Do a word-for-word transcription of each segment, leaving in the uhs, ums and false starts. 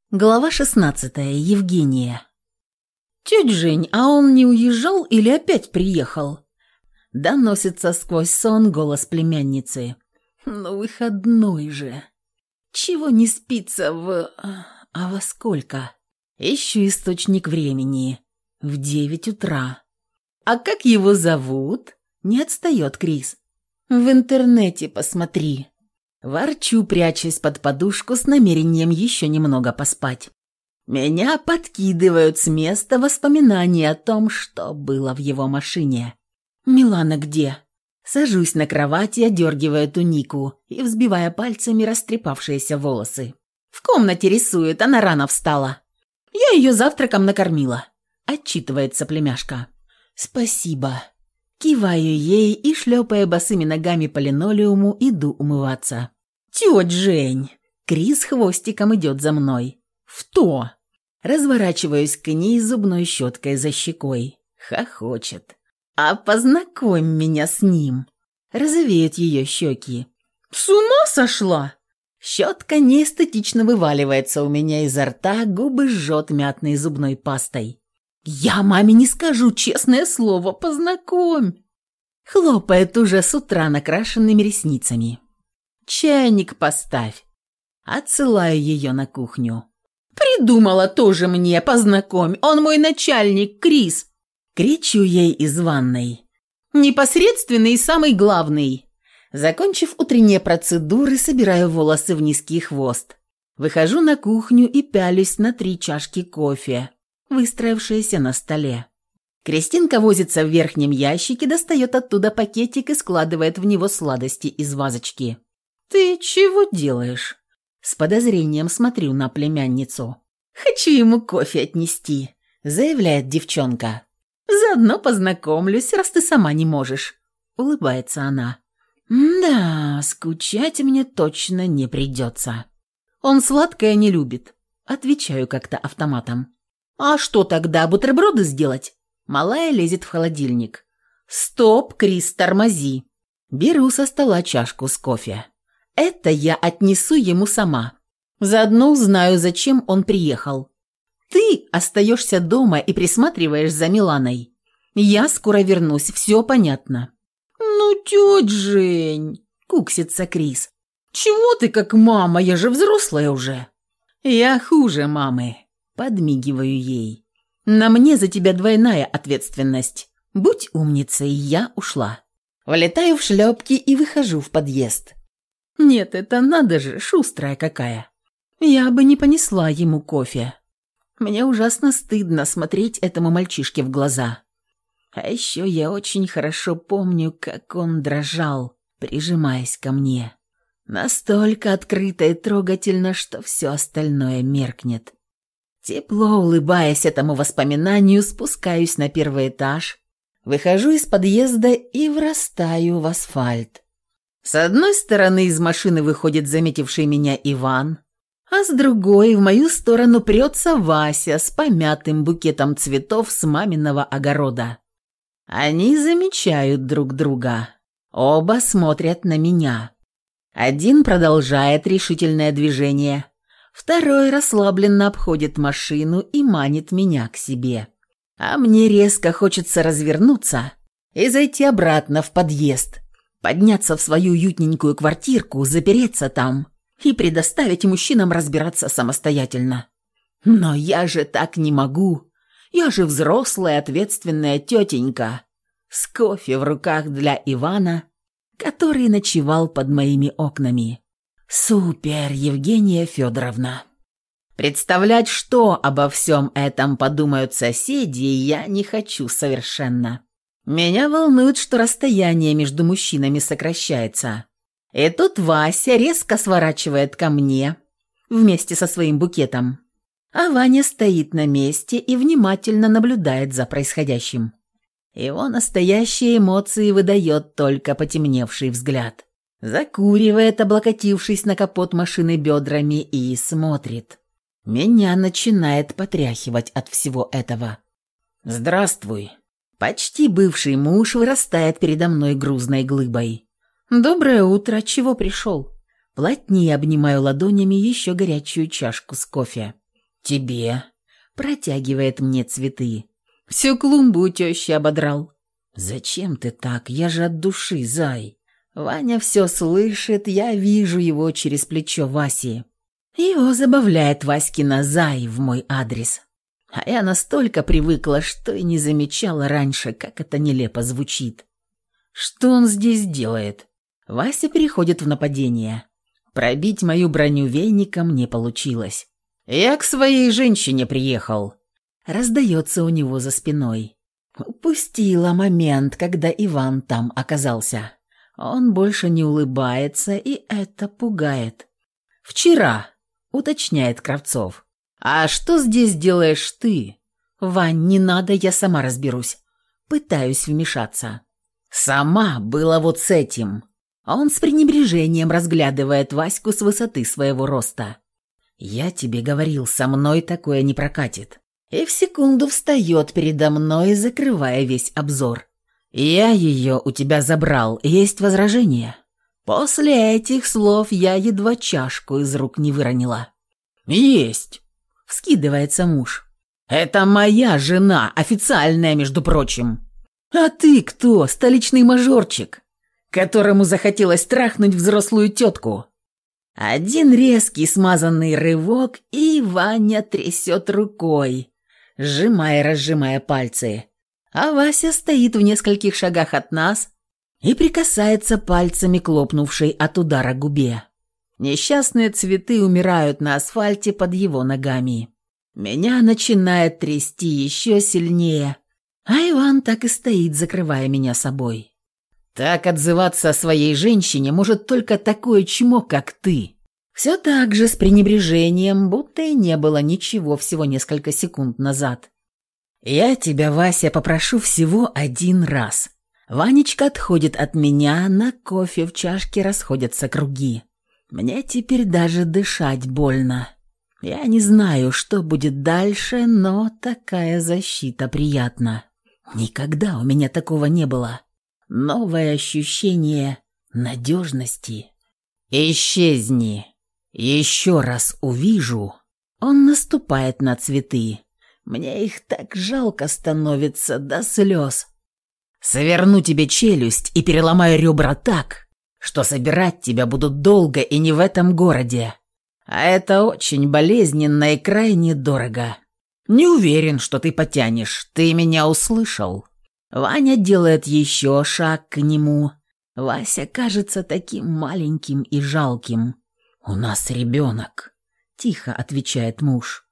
Глава шестнадцатая. Евгения. «Тетя Жень, а он не уезжал или опять приехал?» Доносится сквозь сон голос племянницы. «Ну, выходной же. Чего не спится в... А во сколько?» Ищу источник времени. В девять утра. «А как его зовут?» Не отстает Крис. «В интернете посмотри». Ворчу, прячась под подушку с намерением еще немного поспать. Меня подкидывают с места воспоминания о том, что было в его машине. «Милана где?» Сажусь на кровати, одергивая тунику и взбивая пальцами растрепавшиеся волосы. «В комнате рисует, она рано встала. Я ее завтраком накормила», – отчитывается племяшка. «Спасибо». Киваю ей и, шлепая босыми ногами по линолеуму, иду умываться. «Тетя Жень!» Крис хвостиком идет за мной. «В то!» Разворачиваюсь к ней зубной щеткой за щекой. Хохочет. «А познакомь меня с ним!» Розовеют ее щеки. «С ума сошла?» Щетка неэстетично вываливается у меня изо рта, губы жжет мятной зубной пастой. «Я маме не скажу, честное слово, познакомь!» Хлопает уже с утра накрашенными ресницами. «Чайник поставь!» Отсылаю ее на кухню. «Придумала тоже мне, познакомь, он мой начальник, Крис!» Кричу ей из ванной. «Непосредственный и самый главный!» Закончив утренние процедуры, собираю волосы в низкий хвост. Выхожу на кухню и пялюсь на три чашки кофе, выстроившиеся на столе. Кристинка возится в верхнем ящике, достает оттуда пакетик и складывает в него сладости из вазочки. «Ты чего делаешь?» С подозрением смотрю на племянницу. «Хочу ему кофе отнести», – заявляет девчонка. «Заодно познакомлюсь, раз ты сама не можешь», – улыбается она. «Да, скучать мне точно не придется». «Он сладкое не любит», – отвечаю как-то автоматом. «А что тогда, бутерброды сделать?» Малая лезет в холодильник. «Стоп, Крис, тормози!» Беру со стола чашку с кофе. «Это я отнесу ему сама. Заодно узнаю, зачем он приехал. Ты остаешься дома и присматриваешь за Миланой. Я скоро вернусь, все понятно». «Ну, тетя Жень!» – куксится Крис. «Чего ты как мама? Я же взрослая уже». «Я хуже мамы», – подмигиваю ей. «На мне за тебя двойная ответственность. Будь умницей, я ушла». Влетаю в шлепки и выхожу в подъезд. Нет, это надо же, шустрая какая. Я бы не понесла ему кофе. Мне ужасно стыдно смотреть этому мальчишке в глаза. А еще я очень хорошо помню, как он дрожал, прижимаясь ко мне. Настолько открыто и трогательно, что все остальное меркнет. Тепло улыбаясь этому воспоминанию, спускаюсь на первый этаж, выхожу из подъезда и врастаю в асфальт. С одной стороны из машины выходит заметивший меня Иван, а с другой в мою сторону прется Вася с помятым букетом цветов с маминого огорода. Они замечают друг друга. Оба смотрят на меня. Один продолжает решительное движение, второй расслабленно обходит машину и манит меня к себе. А мне резко хочется развернуться и зайти обратно в подъезд, подняться в свою уютненькую квартирку, запереться там и предоставить мужчинам разбираться самостоятельно. Но я же так не могу. Я же взрослая ответственная тетенька с кофе в руках для Ивана, который ночевал под моими окнами. Супер, Евгения Федоровна. Представлять, что обо всем этом подумают соседи, я не хочу совершенно. Меня волнует, что расстояние между мужчинами сокращается. И тут Вася резко сворачивает ко мне вместе со своим букетом. А Ваня стоит на месте и внимательно наблюдает за происходящим. Его настоящие эмоции выдает только потемневший взгляд. Закуривает, облокотившись на капот машины бедрами, и смотрит. Меня начинает потряхивать от всего этого. «Здравствуй». Почти бывший муж вырастает передо мной грузной глыбой. «Доброе утро, чего пришел?» Плотнее обнимаю ладонями еще горячую чашку с кофе. «Тебе», – протягивает мне цветы. «Всю клумбу у тещи ободрал». «Зачем ты так? Я же от души, зай». Ваня все слышит, я вижу его через плечо Васи. Его забавляет Васькина «зай» в мой адрес. А я настолько привыкла, что и не замечала раньше, как это нелепо звучит. Что он здесь делает? Вася переходит в нападение. Пробить мою броню веником не получилось. «Я к своей женщине приехал», — раздается у него за спиной. Упустила момент, когда Иван там оказался. Он больше не улыбается, и это пугает. «Вчера», — уточняет Кравцов. «А что здесь делаешь ты?» «Вань, не надо, я сама разберусь». Пытаюсь вмешаться. «Сама была вот с этим». Он с пренебрежением разглядывает Ваську с высоты своего роста. «Я тебе говорил, со мной такое не прокатит». И в секунду встает передо мной, закрывая весь обзор. «Я ее у тебя забрал, есть возражения?» После этих слов я едва чашку из рук не выронила. «Есть!» — вскидывается муж. «Это моя жена, официальная, между прочим». «А ты кто, столичный мажорчик, которому захотелось трахнуть взрослую тетку?» Один резкий смазанный рывок, и Ваня трясет рукой, сжимая и разжимая пальцы. А Вася стоит в нескольких шагах от нас и прикасается пальцами к лопнувшей от удара губе. Несчастные цветы умирают на асфальте под его ногами. Меня начинает трясти еще сильнее, а Иван так и стоит, закрывая меня собой. Так отзываться о своей женщине может только такое чмо, как ты. Все так же с пренебрежением, будто и не было ничего всего несколько секунд назад. Я тебя, Вася, попрошу всего один раз. Ванечка отходит от меня, на кофе в чашке расходятся круги. Мне теперь даже дышать больно. Я не знаю, что будет дальше, но такая защита приятна. Никогда у меня такого не было. Новое ощущение надежности. «Исчезни. Еще раз увижу». Он наступает на цветы. Мне их так жалко становится до слез. «Сверну тебе челюсть и переломаю ребра так, что собирать тебя будут долго и не в этом городе. А это очень болезненно и крайне дорого. Не уверен, что ты потянешь. Ты меня услышал?» Ваня делает еще шаг к нему. Вася кажется таким маленьким и жалким. «У нас ребенок», — тихо отвечает муж.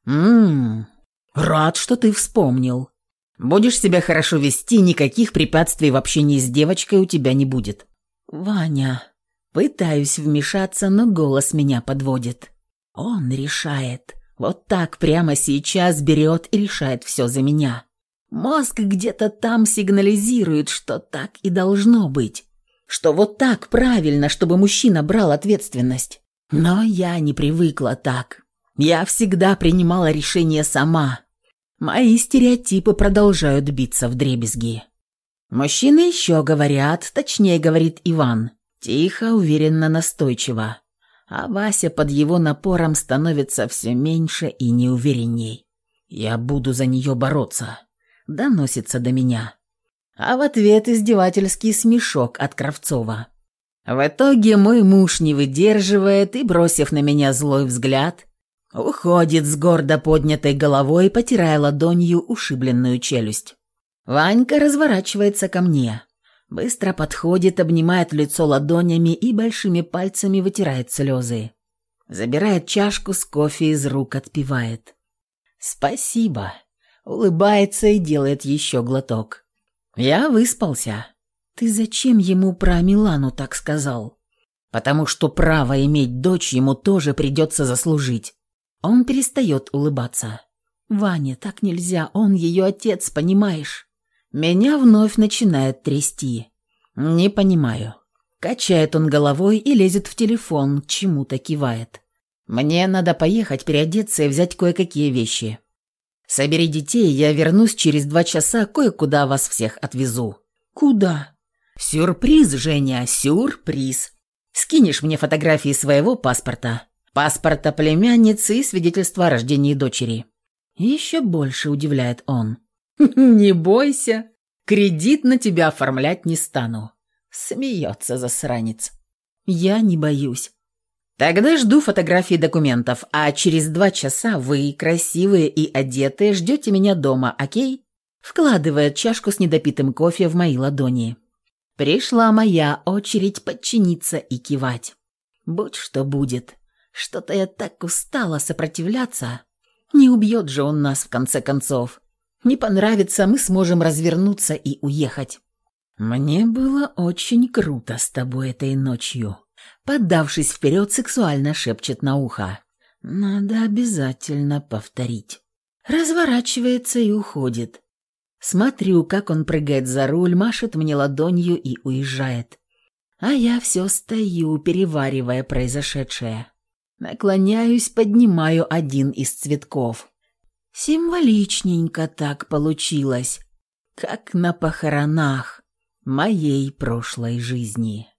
«Ммм, рад, что ты вспомнил. Будешь себя хорошо вести, никаких препятствий в общении с девочкой у тебя не будет». «Ваня...» Пытаюсь вмешаться, но голос меня подводит. Он решает. Вот так прямо сейчас берет и решает все за меня. Мозг где-то там сигнализирует, что так и должно быть. Что вот так правильно, чтобы мужчина брал ответственность. Но я не привыкла так. Я всегда принимала решения сама. Мои стереотипы продолжают биться вдребезги. Мужчины еще говорят, точнее говорит Иван. Тихо, уверенно, настойчиво. А Вася под его напором становится все меньше и неуверенней. «Я буду за нее бороться», — доносится до меня. А в ответ издевательский смешок от Кравцова. В итоге мой муж не выдерживает и, бросив на меня злой взгляд, уходит с гордо поднятой головой, потирая ладонью ушибленную челюсть. Ванька разворачивается ко мне. Быстро подходит, обнимает лицо ладонями и большими пальцами вытирает слезы. Забирает чашку с кофе из рук, отпивает. «Спасибо», улыбается и делает еще глоток. «Я выспался». «Ты зачем ему про Милану так сказал?» «Потому что право иметь дочь ему тоже придется заслужить». Он перестает улыбаться. «Ваня, так нельзя, он ее отец, понимаешь?» Меня вновь начинает трясти. «Не понимаю». Качает он головой и лезет в телефон, к чему-то кивает. «Мне надо поехать, переодеться и взять кое-какие вещи. Собери детей, я вернусь через два часа, кое-куда вас всех отвезу». «Куда?» «Сюрприз, Женя, сюрприз. Скинешь мне фотографии своего паспорта. паспорта племянницы и свидетельство о рождении дочери. Еще больше удивляет он. «Не бойся, кредит на тебя оформлять не стану». Смеется засранец. Я не боюсь. Тогда жду фотографии документов, а через два часа вы, красивые и одетые, ждете меня дома, окей? Вкладывает чашку с недопитым кофе в мои ладони. Пришла моя очередь подчиниться и кивать. Будь что будет. Что-то я так устала сопротивляться. Не убьет же он нас в конце концов. Не понравится, мы сможем развернуться и уехать. Мне было очень круто с тобой этой ночью. Поддавшись вперед, сексуально шепчет на ухо. Надо обязательно повторить. Разворачивается и уходит. Смотрю, как он прыгает за руль, машет мне ладонью и уезжает. А я все стою, переваривая произошедшее. Наклоняюсь, поднимаю один из цветков. Символичненько так получилось, как на похоронах моей прошлой жизни.